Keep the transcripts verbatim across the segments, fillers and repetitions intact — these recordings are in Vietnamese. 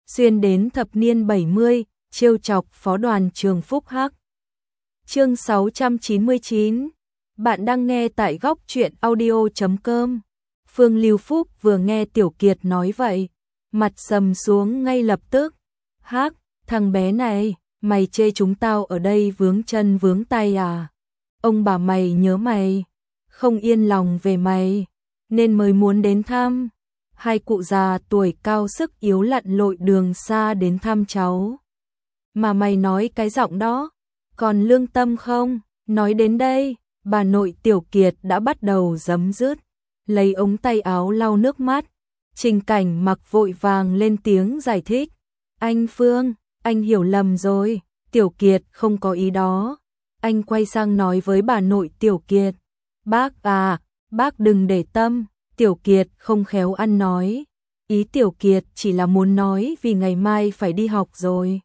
xuyên đến thập niên bảy mươi, trêu chọc phó đoàn trường Phúc Hắc. Chương sáu trăm chín mươi chín. Bạn đang nghe tại góc truyện audio chấm com. Phương Lưu Phúc vừa nghe Tiểu Kiệt nói vậy, mặt sầm xuống ngay lập tức. Hắc, thằng bé này, mày chê chúng tao ở đây vướng chân vướng tay à? Ông bà mày nhớ mày, không yên lòng về mày, nên mới muốn đến thăm. Hai cụ già tuổi cao sức yếu lặn lội đường xa đến thăm cháu. Mà mày nói cái giọng đó, còn lương tâm không? Nói đến đây, bà nội Tiểu Kiệt đã bắt đầu giấm dứt, lấy ống tay áo lau nước mắt. Trình Cảnh Mặc vội vàng lên tiếng giải thích. Anh Phương, anh hiểu lầm rồi, Tiểu Kiệt không có ý đó. Anh quay sang nói với bà nội Tiểu Kiệt. Bác à, bác đừng để tâm, Tiểu Kiệt không khéo ăn nói. Ý Tiểu Kiệt chỉ là muốn nói vì ngày mai phải đi học rồi.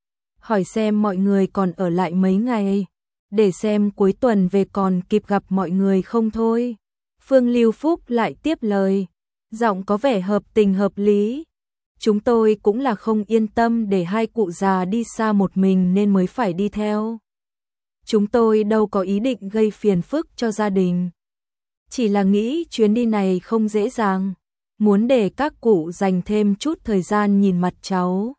Hỏi xem mọi người còn ở lại mấy ngày, để xem cuối tuần về còn kịp gặp mọi người không thôi. Phương Lưu Phúc lại tiếp lời, giọng có vẻ hợp tình hợp lý. Chúng tôi cũng là không yên tâm để hai cụ già đi xa một mình nên mới phải đi theo. Chúng tôi đâu có ý định gây phiền phức cho gia đình. Chỉ là nghĩ chuyến đi này không dễ dàng, muốn để các cụ dành thêm chút thời gian nhìn mặt cháu.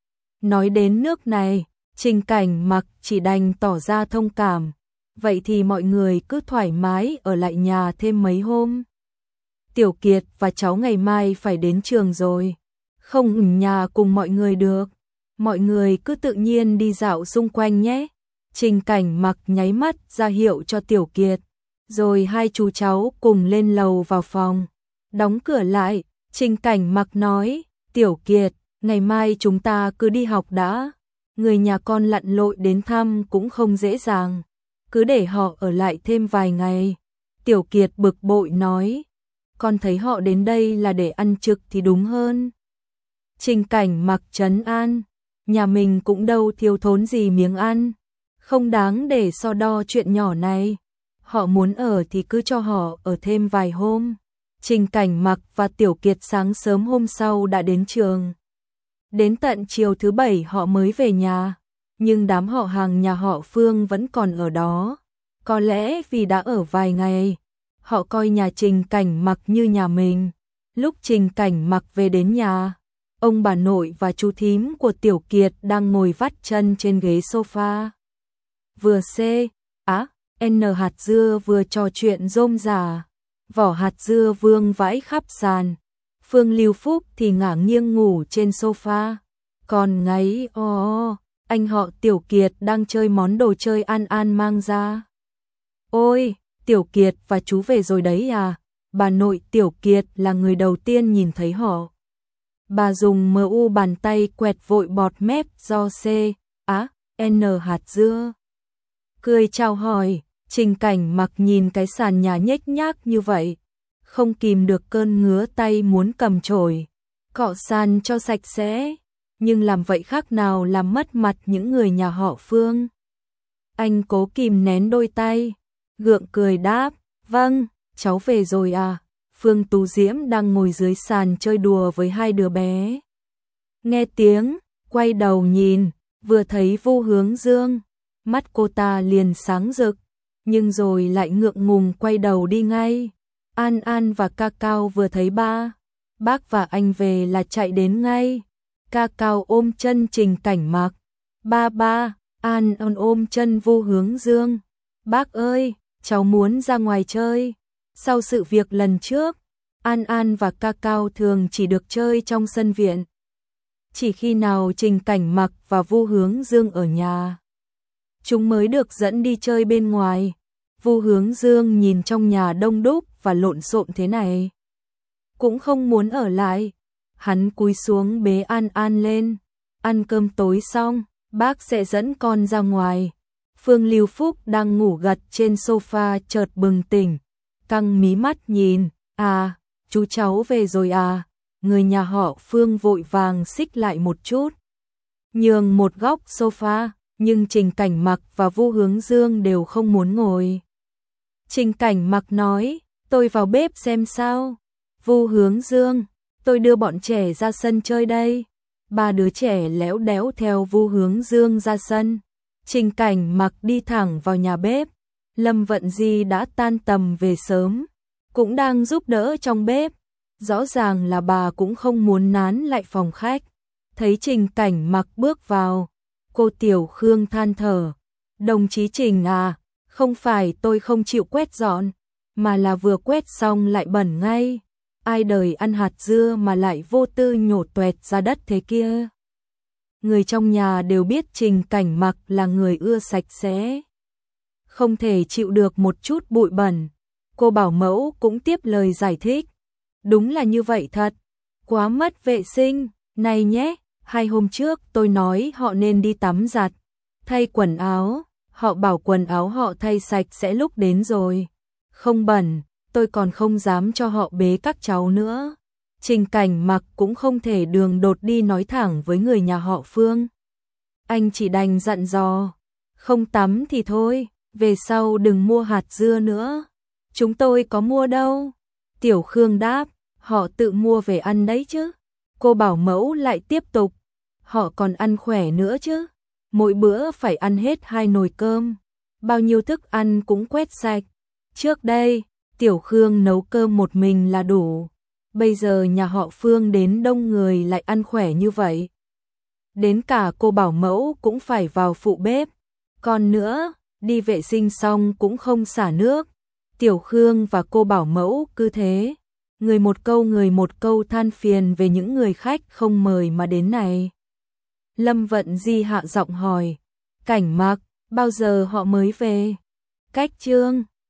Nói đến nước này, Trình Cảnh Mặc chỉ đành tỏ ra thông cảm. Vậy thì mọi người cứ thoải mái ở lại nhà thêm mấy hôm. Tiểu Kiệt và cháu ngày mai phải đến trường rồi, không ở nhà cùng mọi người được. Mọi người cứ tự nhiên đi dạo xung quanh nhé. Trình Cảnh Mặc nháy mắt ra hiệu cho Tiểu Kiệt, rồi hai chú cháu cùng lên lầu vào phòng. Đóng cửa lại, Trình Cảnh Mặc nói, Tiểu Kiệt, ngày mai chúng ta cứ đi học đã. Người nhà con lặn lội đến thăm cũng không dễ dàng, cứ để họ ở lại thêm vài ngày. Tiểu Kiệt bực bội nói, con thấy họ đến đây là để ăn trực thì đúng hơn. Trình Cảnh Mặc trấn an, nhà mình cũng đâu thiếu thốn gì miếng ăn, không đáng để so đo chuyện nhỏ này. Họ muốn ở thì cứ cho họ ở thêm vài hôm. Trình Cảnh Mặc và Tiểu Kiệt sáng sớm hôm sau đã đến trường. Đến tận chiều thứ bảy họ mới về nhà, nhưng đám họ hàng nhà họ Phương vẫn còn ở đó. Có lẽ vì đã ở vài ngày, họ coi nhà Trình Cảnh Mặc như nhà mình. Lúc Trình Cảnh Mặc về đến nhà, ông bà nội và chú thím của Tiểu Kiệt đang ngồi vắt chân trên ghế sofa. Vừa C, á, N hạt dưa vừa trò chuyện rôm rả, vỏ hạt dưa vương vãi khắp sàn. Phương Lưu Phúc thì ngả nghiêng ngủ trên sofa. Còn ngáy o, anh họ Tiểu Kiệt đang chơi món đồ chơi An An mang ra. Ôi, Tiểu Kiệt và chú về rồi đấy à? Bà nội Tiểu Kiệt là người đầu tiên nhìn thấy họ. Bà dùng mờ u bàn tay quẹt vội bọt mép do C, á, N hạt dưa. Cười chào hỏi, Trình Cảnh Mặc nhìn cái sàn nhà nhếch nhác như vậy, không kìm được cơn ngứa tay muốn cầm chổi cọ sàn cho sạch sẽ, nhưng làm vậy khác nào làm mất mặt những người nhà họ Phương. Anh cố kìm nén đôi tay, gượng cười đáp, vâng, cháu về rồi à. Phương Tú Diễm đang ngồi dưới sàn chơi đùa với hai đứa bé. Nghe tiếng, quay đầu nhìn, vừa thấy Vu Hướng Dương, mắt cô ta liền sáng rực, nhưng rồi lại ngượng ngùng quay đầu đi ngay. An An và Ca Cao vừa thấy ba, bác và anh về là chạy đến ngay. Ca Cao ôm chân Trình Cảnh Mặc. Ba ba, An An ôm chân Vu Hướng Dương. Bác ơi, cháu muốn ra ngoài chơi. Sau sự việc lần trước, An An và Ca Cao thường chỉ được chơi trong sân viện. Chỉ khi nào Trình Cảnh Mặc và Vu Hướng Dương ở nhà, chúng mới được dẫn đi chơi bên ngoài. Vu Hướng Dương nhìn trong nhà đông đúc và lộn xộn thế này, cũng không muốn ở lại. Hắn cúi xuống bế An An lên. Ăn cơm tối xong, bác sẽ dẫn con ra ngoài. Phương Lưu Phúc đang ngủ gật trên sofa chợt bừng tỉnh, căng mí mắt nhìn. À, chú cháu về rồi à? Người nhà họ Phương vội vàng xích lại một chút, nhường một góc sofa, nhưng Trình Cảnh Mặc và Vu Hướng Dương đều không muốn ngồi. Trình Cảnh Mặc nói, tôi vào bếp xem sao. Vu Hướng Dương, tôi đưa bọn trẻ ra sân chơi đây. Ba đứa trẻ léo đéo theo Vu Hướng Dương ra sân. Trình Cảnh Mặc đi thẳng vào nhà bếp. Lâm Vận Di đã tan tầm về sớm, cũng đang giúp đỡ trong bếp. Rõ ràng là bà cũng không muốn nán lại phòng khách. Thấy Trình Cảnh Mặc bước vào, cô Tiểu Khương than thở. Đồng chí Trình à, không phải tôi không chịu quét dọn, mà là vừa quét xong lại bẩn ngay. Ai đời ăn hạt dưa mà lại vô tư nhổ toẹt ra đất thế kia. Người trong nhà đều biết Trình Cảnh Mặc là người ưa sạch sẽ, không thể chịu được một chút bụi bẩn. Cô bảo mẫu cũng tiếp lời giải thích. Đúng là như vậy thật, quá mất vệ sinh. Này nhé, hai hôm trước tôi nói họ nên đi tắm giặt, thay quần áo. Họ bảo quần áo họ thay sạch sẽ lúc đến rồi, không bẩn. Tôi còn không dám cho họ bế các cháu nữa. Trình Cảnh Mặc cũng không thể đường đột đi nói thẳng với người nhà họ Phương. Anh chỉ đành dặn dò, không tắm thì thôi, về sau đừng mua hạt dưa nữa. Chúng tôi có mua đâu. Tiểu Khương đáp, họ tự mua về ăn đấy chứ. Cô bảo mẫu lại tiếp tục, họ còn ăn khỏe nữa chứ. Mỗi bữa phải ăn hết hai nồi cơm, bao nhiêu thức ăn cũng quét sạch. Trước đây, Tiểu Khương nấu cơm một mình là đủ. Bây giờ nhà họ Phương đến đông người lại ăn khỏe như vậy. Đến cả cô bảo mẫu cũng phải vào phụ bếp. Còn nữa, đi vệ sinh xong cũng không xả nước. Tiểu Khương và cô bảo mẫu cứ thế, người một câu người một câu than phiền về những người khách không mời mà đến này. Lâm Vận Di hạ giọng hỏi, Cảnh Mặc, bao giờ họ mới về? Cách Trương